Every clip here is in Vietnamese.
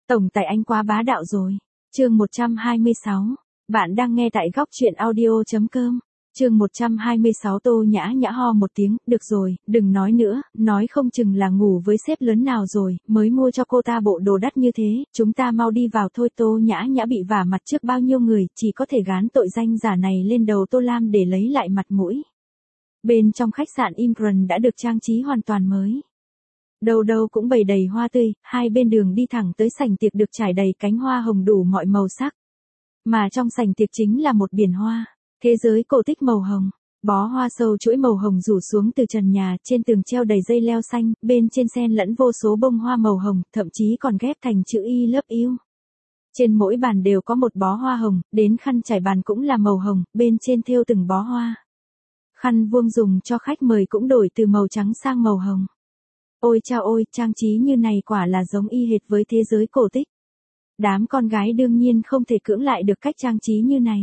Tổng tài anh quá bá đạo rồi. Chương 126. Bạn đang nghe tại góc truyện audio.com. Chương 126. Tô Nhã Nhã ho một tiếng, được rồi, đừng nói nữa, nói không chừng là ngủ với sếp lớn nào rồi, mới mua cho cô ta bộ đồ đắt như thế, chúng ta mau đi vào thôi. Tô Nhã Nhã bị vả mặt trước bao nhiêu người, chỉ có thể gán tội danh giả này lên đầu Tô Lam để lấy lại mặt mũi. Bên trong khách sạn Imran đã được trang trí hoàn toàn mới. Đâu đâu cũng bày đầy hoa tươi, hai bên đường đi thẳng tới sảnh tiệc được trải đầy cánh hoa hồng đủ mọi màu sắc. Mà trong sảnh tiệc chính là một biển hoa, thế giới cổ tích màu hồng. Bó hoa sâu chuỗi màu hồng rủ xuống từ trần nhà, trên tường treo đầy dây leo xanh, bên trên xen lẫn vô số bông hoa màu hồng, thậm chí còn ghép thành chữ I love you. Trên mỗi bàn đều có một bó hoa hồng, đến khăn trải bàn cũng là màu hồng, bên trên thêu từng bó hoa. Khăn vuông dùng cho khách mời cũng đổi từ màu trắng sang màu hồng. Ôi chao ôi, trang trí như này quả là giống y hệt với thế giới cổ tích. Đám con gái đương nhiên không thể cưỡng lại được cách trang trí như này.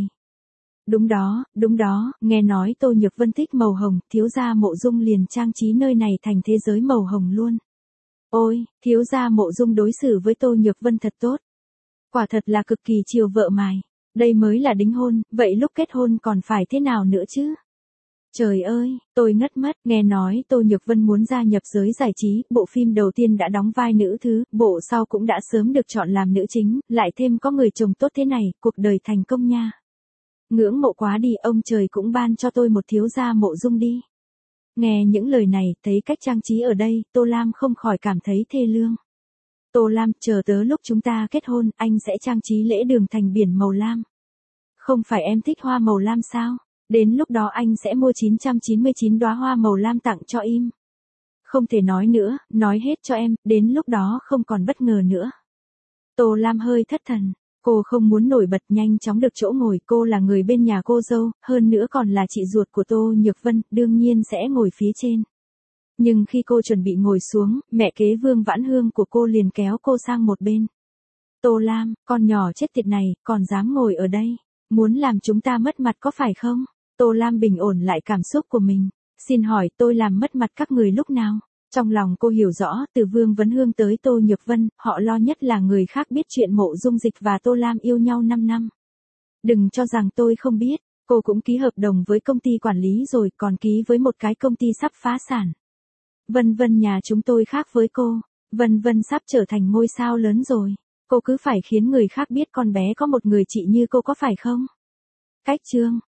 Đúng đó, nghe nói Tô Nhược Vân thích màu hồng, thiếu gia Mộ Dung liền trang trí nơi này thành thế giới màu hồng luôn. Ôi, thiếu gia Mộ Dung đối xử với Tô Nhược Vân thật tốt. Quả thật là cực kỳ chiều vợ mài. Đây mới là đính hôn, vậy lúc kết hôn còn phải thế nào nữa chứ? Trời ơi, tôi ngất mất, nghe nói Tô Nhược Vân muốn gia nhập giới giải trí, bộ phim đầu tiên đã đóng vai nữ thứ, bộ sau cũng đã sớm được chọn làm nữ chính, lại thêm có người chồng tốt thế này, cuộc đời thành công nha. Ngưỡng mộ quá đi, ông trời cũng ban cho tôi một thiếu gia Mộ Dung đi. Nghe những lời này, thấy cách trang trí ở đây, Tô Lam không khỏi cảm thấy thê lương. Tô Lam, chờ tới lúc chúng ta kết hôn, anh sẽ trang trí lễ đường thành biển màu lam. Không phải em thích hoa màu lam sao? Đến lúc đó anh sẽ mua 999 đóa hoa màu lam tặng cho em. Không thể nói nữa, nói hết cho em, đến lúc đó không còn bất ngờ nữa. Tô Lam hơi thất thần, cô không muốn nổi bật, nhanh chóng được chỗ ngồi, cô là người bên nhà cô dâu, hơn nữa còn là chị ruột của Tô Nhược Vân, đương nhiên sẽ ngồi phía trên. Nhưng khi cô chuẩn bị ngồi xuống, mẹ kế Vương Vãn Hương của cô liền kéo cô sang một bên. Tô Lam, con nhỏ chết tiệt này, còn dám ngồi ở đây, muốn làm chúng ta mất mặt có phải không? Tô Lam bình ổn lại cảm xúc của mình. Xin hỏi tôi làm mất mặt các người lúc nào? Trong lòng cô hiểu rõ, từ Vương Vấn Hương tới Tô Nhược Vân, họ lo nhất là người khác biết chuyện Mộ Dung Dịch và Tô Lam yêu nhau 5 năm. Đừng cho rằng tôi không biết, cô cũng ký hợp đồng với công ty quản lý rồi, còn ký với một cái công ty sắp phá sản. Vân Vân nhà chúng tôi khác với cô, Vân Vân sắp trở thành ngôi sao lớn rồi, cô cứ phải khiến người khác biết con bé có một người chị như cô có phải không? Cách chương